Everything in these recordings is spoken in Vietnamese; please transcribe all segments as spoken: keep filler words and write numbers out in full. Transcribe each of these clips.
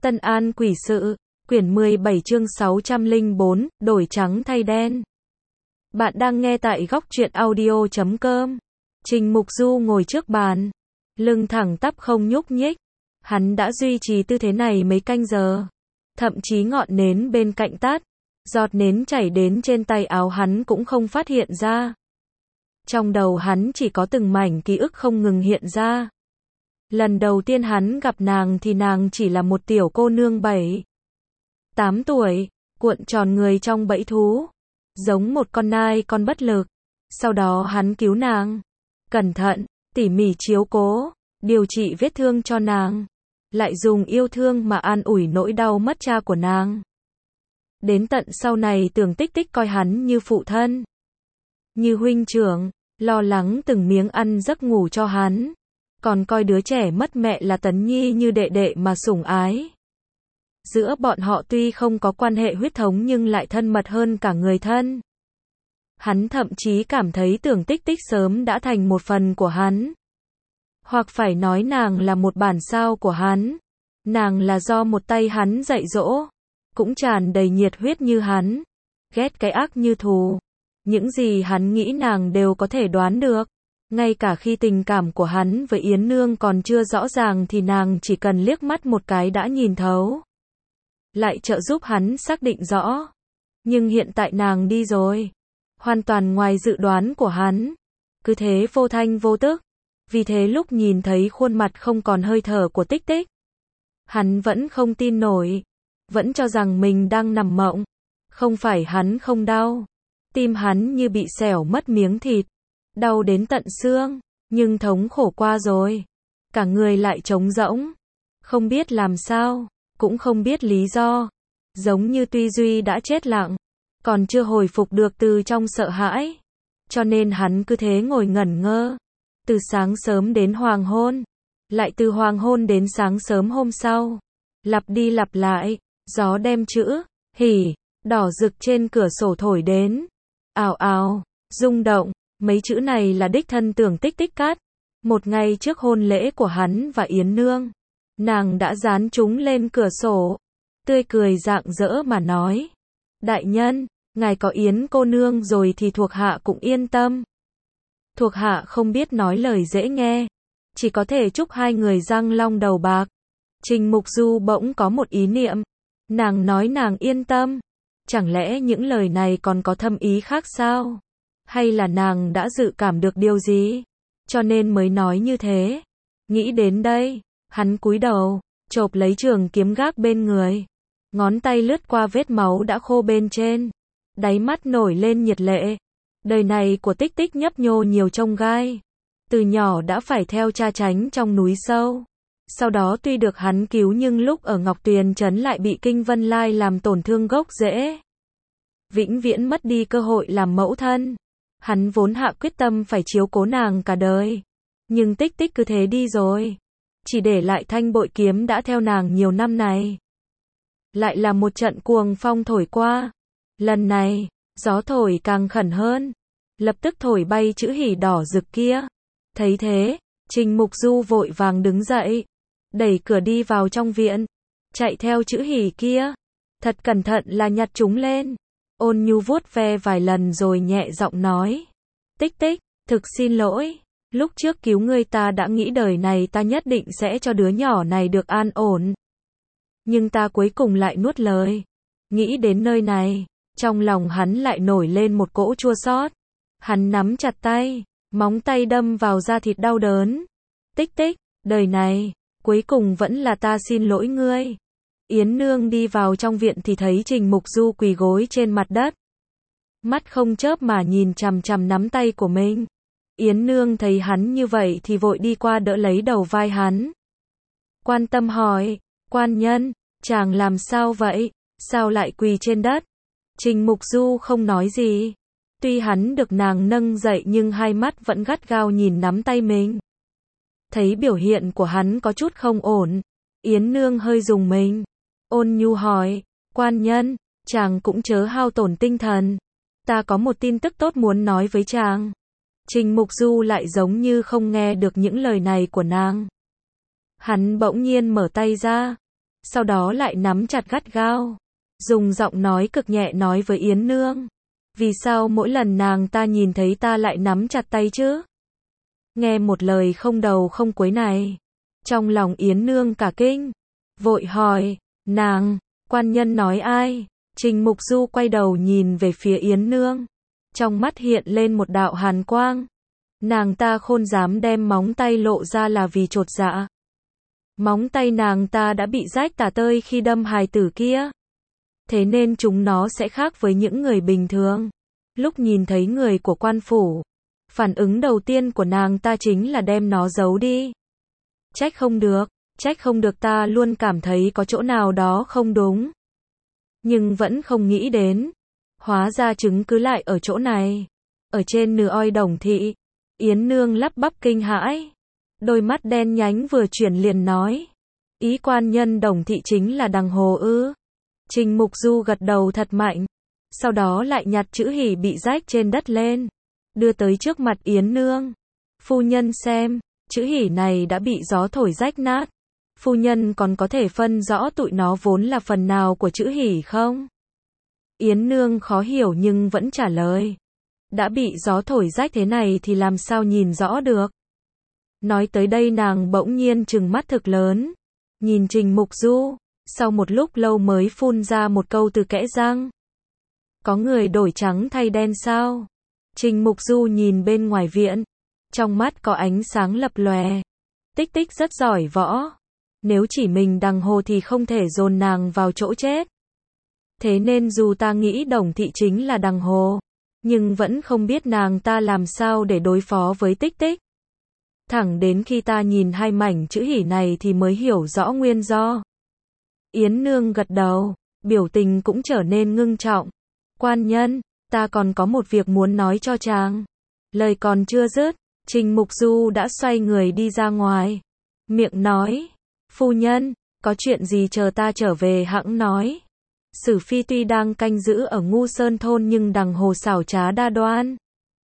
Tân An quỷ sự, quyển mười bảy chương sáu trăm lẻ bốn, đổi trắng thay đen. Bạn đang nghe tại góc truyện audio chấm com. Trình Mục Du ngồi trước bàn, lưng thẳng tắp không nhúc nhích. Hắn đã duy trì tư thế này mấy canh giờ. Thậm chí ngọn nến bên cạnh tắt, giọt nến chảy đến trên tay áo hắn cũng không phát hiện ra. Trong đầu hắn chỉ có từng mảnh ký ức không ngừng hiện ra. Lần đầu tiên hắn gặp nàng thì nàng chỉ là một tiểu cô nương bảy, tám tuổi, cuộn tròn người trong bẫy thú, giống một con nai con bất lực. Sau đó hắn cứu nàng, cẩn thận, tỉ mỉ chiếu cố, điều trị vết thương cho nàng, lại dùng yêu thương mà an ủi nỗi đau mất cha của nàng. Đến tận sau này Tưởng Tích Tích coi hắn như phụ thân, như huynh trưởng, lo lắng từng miếng ăn giấc ngủ cho hắn, còn coi đứa trẻ mất mẹ là Tấn Nhi như đệ đệ mà sủng ái. Giữa bọn họ tuy không có quan hệ huyết thống nhưng lại thân mật hơn cả người thân. Hắn thậm chí cảm thấy Tưởng Tích Tích sớm đã thành một phần của hắn. Hoặc phải nói nàng là một bản sao của hắn. Nàng là do một tay hắn dạy dỗ, cũng tràn đầy nhiệt huyết như hắn, ghét cái ác như thù. Những gì hắn nghĩ nàng đều có thể đoán được. Ngay cả khi tình cảm của hắn với Yến Nương còn chưa rõ ràng thì nàng chỉ cần liếc mắt một cái đã nhìn thấu, lại trợ giúp hắn xác định rõ. Nhưng hiện tại nàng đi rồi, hoàn toàn ngoài dự đoán của hắn, cứ thế vô thanh vô tức. Vì thế lúc nhìn thấy khuôn mặt không còn hơi thở của Tích Tích, hắn vẫn không tin nổi, vẫn cho rằng mình đang nằm mộng. Không phải hắn không đau, tim hắn như bị xẻo mất miếng thịt, đau đến tận xương, nhưng thống khổ qua rồi, cả người lại trống rỗng, không biết làm sao, cũng không biết lý do, giống như tư duy đã chết lặng, còn chưa hồi phục được từ trong sợ hãi. Cho nên hắn cứ thế ngồi ngẩn ngơ, từ sáng sớm đến hoàng hôn, lại từ hoàng hôn đến sáng sớm hôm sau, lặp đi lặp lại. Gió đem chữ hỉ đỏ rực trên cửa sổ thổi đến, ào ào, rung động. Mấy chữ này là đích thân Tưởng Tích Tích cắt, một ngày trước hôn lễ của hắn và Yến Nương. Nàng đã dán chúng lên cửa sổ, tươi cười rạng rỡ mà nói: đại nhân, ngài có Yến cô nương rồi thì thuộc hạ cũng yên tâm. Thuộc hạ không biết nói lời dễ nghe, chỉ có thể chúc hai người răng long đầu bạc. Trình Mục Du bỗng có một ý niệm, nàng nói nàng yên tâm, chẳng lẽ những lời này còn có thâm ý khác sao? Hay là nàng đã dự cảm được điều gì, cho nên mới nói như thế? Nghĩ đến đây, hắn cúi đầu, chộp lấy trường kiếm gác bên người, ngón tay lướt qua vết máu đã khô bên trên, đáy mắt nổi lên nhiệt lệ. Đời này của Tích Tích nhấp nhô nhiều chông gai, từ nhỏ đã phải theo cha tránh trong núi sâu. Sau đó tuy được hắn cứu nhưng lúc ở Ngọc Tuyền Trấn lại bị Kinh Vân Lai làm tổn thương gốc rễ, vĩnh viễn mất đi cơ hội làm mẫu thân. Hắn vốn hạ quyết tâm phải chiếu cố nàng cả đời, nhưng Tích Tích cứ thế đi rồi, chỉ để lại thanh bội kiếm đã theo nàng nhiều năm này. Lại là một trận cuồng phong thổi qua, lần này, gió thổi càng khẩn hơn, lập tức thổi bay chữ hỉ đỏ rực kia. Thấy thế, Trình Mục Du vội vàng đứng dậy, đẩy cửa đi vào trong viện, chạy theo chữ hỉ kia, thật cẩn thận là nhặt chúng lên. Ôn nhu vuốt ve vài lần rồi nhẹ giọng nói: Tích Tích, thực xin lỗi, lúc trước cứu ngươi ta đã nghĩ đời này ta nhất định sẽ cho đứa nhỏ này được an ổn. Nhưng ta cuối cùng lại nuốt lời. Nghĩ đến nơi này, trong lòng hắn lại nổi lên một cỗ chua xót. Hắn nắm chặt tay, móng tay đâm vào da thịt đau đớn. Tích Tích, đời này, cuối cùng vẫn là ta xin lỗi ngươi. Yến Nương đi vào trong viện thì thấy Trình Mục Du quỳ gối trên mặt đất, mắt không chớp mà nhìn chằm chằm nắm tay của mình. Yến Nương thấy hắn như vậy thì vội đi qua đỡ lấy đầu vai hắn, quan tâm hỏi: quan nhân, chàng làm sao vậy, sao lại quỳ trên đất? Trình Mục Du không nói gì, tuy hắn được nàng nâng dậy nhưng hai mắt vẫn gắt gao nhìn nắm tay mình. Thấy biểu hiện của hắn có chút không ổn, Yến Nương hơi rùng mình, ôn nhu hỏi: quan nhân, chàng cũng chớ hao tổn tinh thần, ta có một tin tức tốt muốn nói với chàng. Trình Mục Du lại giống như không nghe được những lời này của nàng. Hắn bỗng nhiên mở tay ra, sau đó lại nắm chặt gắt gao, dùng giọng nói cực nhẹ nói với Yến Nương. Vì sao mỗi lần nàng ta nhìn thấy ta lại nắm chặt tay chứ? Nghe một lời không đầu không cuối này, trong lòng Yến Nương cả kinh, vội hỏi, nàng, quan nhân nói ai? Trình Mục Du quay đầu nhìn về phía Yến Nương, trong mắt hiện lên một đạo hàn quang. Nàng ta khôn dám đem móng tay lộ ra là vì chột dạ. Móng tay nàng ta đã bị rách tả tơi khi đâm hài tử kia. Thế nên chúng nó sẽ khác với những người bình thường. Lúc nhìn thấy người của quan phủ, phản ứng đầu tiên của nàng ta chính là đem nó giấu đi. Trách không được, trách không được, ta luôn cảm thấy có chỗ nào đó không đúng. Nhưng vẫn không nghĩ đến, hóa ra chứng cứ lại ở chỗ này. Ở trên nửa oi Đồng thị, Yến Nương lắp bắp kinh hãi, đôi mắt đen nhánh vừa chuyển liền nói, ý quan nhân Đồng thị chính là Đằng Hồ ư? Trình Mục Du gật đầu thật mạnh, sau đó lại nhặt chữ hỉ bị rách trên đất lên, đưa tới trước mặt Yến Nương. Phu nhân xem, chữ hỉ này đã bị gió thổi rách nát. Phu nhân còn có thể phân rõ tụi nó vốn là phần nào của chữ hỉ không? Yến Nương khó hiểu nhưng vẫn trả lời. Đã bị gió thổi rách thế này thì làm sao nhìn rõ được? Nói tới đây nàng bỗng nhiên trừng mắt thực lớn, nhìn Trình Mục Du, sau một lúc lâu mới phun ra một câu từ kẽ răng. Có người đổi trắng thay đen sao? Trình Mục Du nhìn bên ngoài viện, trong mắt có ánh sáng lập lòe. Tích Tích rất giỏi võ, nếu chỉ mình Đằng Hồ thì không thể dồn nàng vào chỗ chết. Thế nên dù ta nghĩ Đồng thị chính là Đằng Hồ, nhưng vẫn không biết nàng ta làm sao để đối phó với Tích Tích. Thẳng đến khi ta nhìn hai mảnh chữ hỉ này thì mới hiểu rõ nguyên do. Yến Nương gật đầu, biểu tình cũng trở nên ngưng trọng. Quan nhân, ta còn có một việc muốn nói cho chàng. Lời còn chưa dứt, Trình Mục Du đã xoay người đi ra ngoài. Miệng nói, phu nhân, có chuyện gì chờ ta trở về hẵng nói. Sử Phi tuy đang canh giữ ở Ngu Sơn thôn nhưng Đằng Hồ xảo trá đa đoan.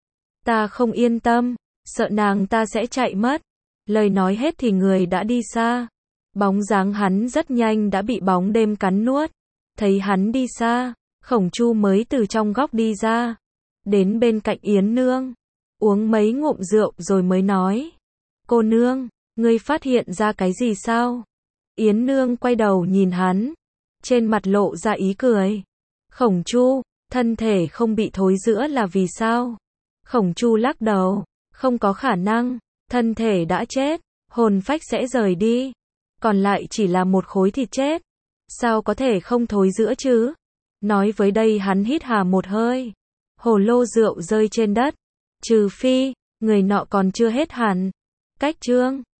Ta không yên tâm, sợ nàng ta sẽ chạy mất. Lời nói hết thì người đã đi xa. Bóng dáng hắn rất nhanh đã bị bóng đêm cắn nuốt. Thấy hắn đi xa, Khổng Chu mới từ trong góc đi ra, đến bên cạnh Yến Nương, uống mấy ngụm rượu rồi mới nói. Cô nương, ngươi phát hiện ra cái gì sao? Yến Nương quay đầu nhìn hắn, trên mặt lộ ra ý cười. Khổng Chu, thân thể không bị thối rữa là vì sao? Khổng Chu lắc đầu, không có khả năng, thân thể đã chết, hồn phách sẽ rời đi, còn lại chỉ là một khối thịt chết, sao có thể không thối rữa chứ? Nói với đây hắn hít hà một hơi, hồ lô rượu rơi trên đất, trừ phi, người nọ còn chưa hết hẳn. Cách chương